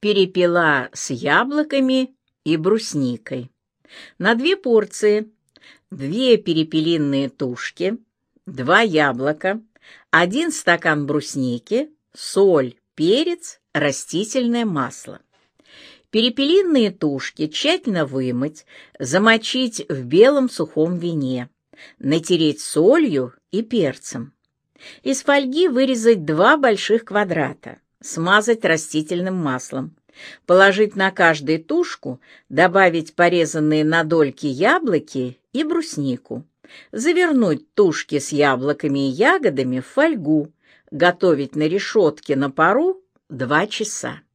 перепела с яблоками и брусникой. На 2 порции: 2 перепелиные тушки, 2 яблока, 1 стакан брусники, соль, перец, растительное масло. Перепелиные тушки тщательно вымыть, замочить в белом сухом вине, натереть солью и перцем. Из фольги вырезать 2 больших квадрата, смазать растительным маслом, положить на каждую тушку, добавить порезанные на дольки яблоки и бруснику, завернуть тушки с яблоками и ягодами в фольгу, готовить на решетке на пару 2 часа.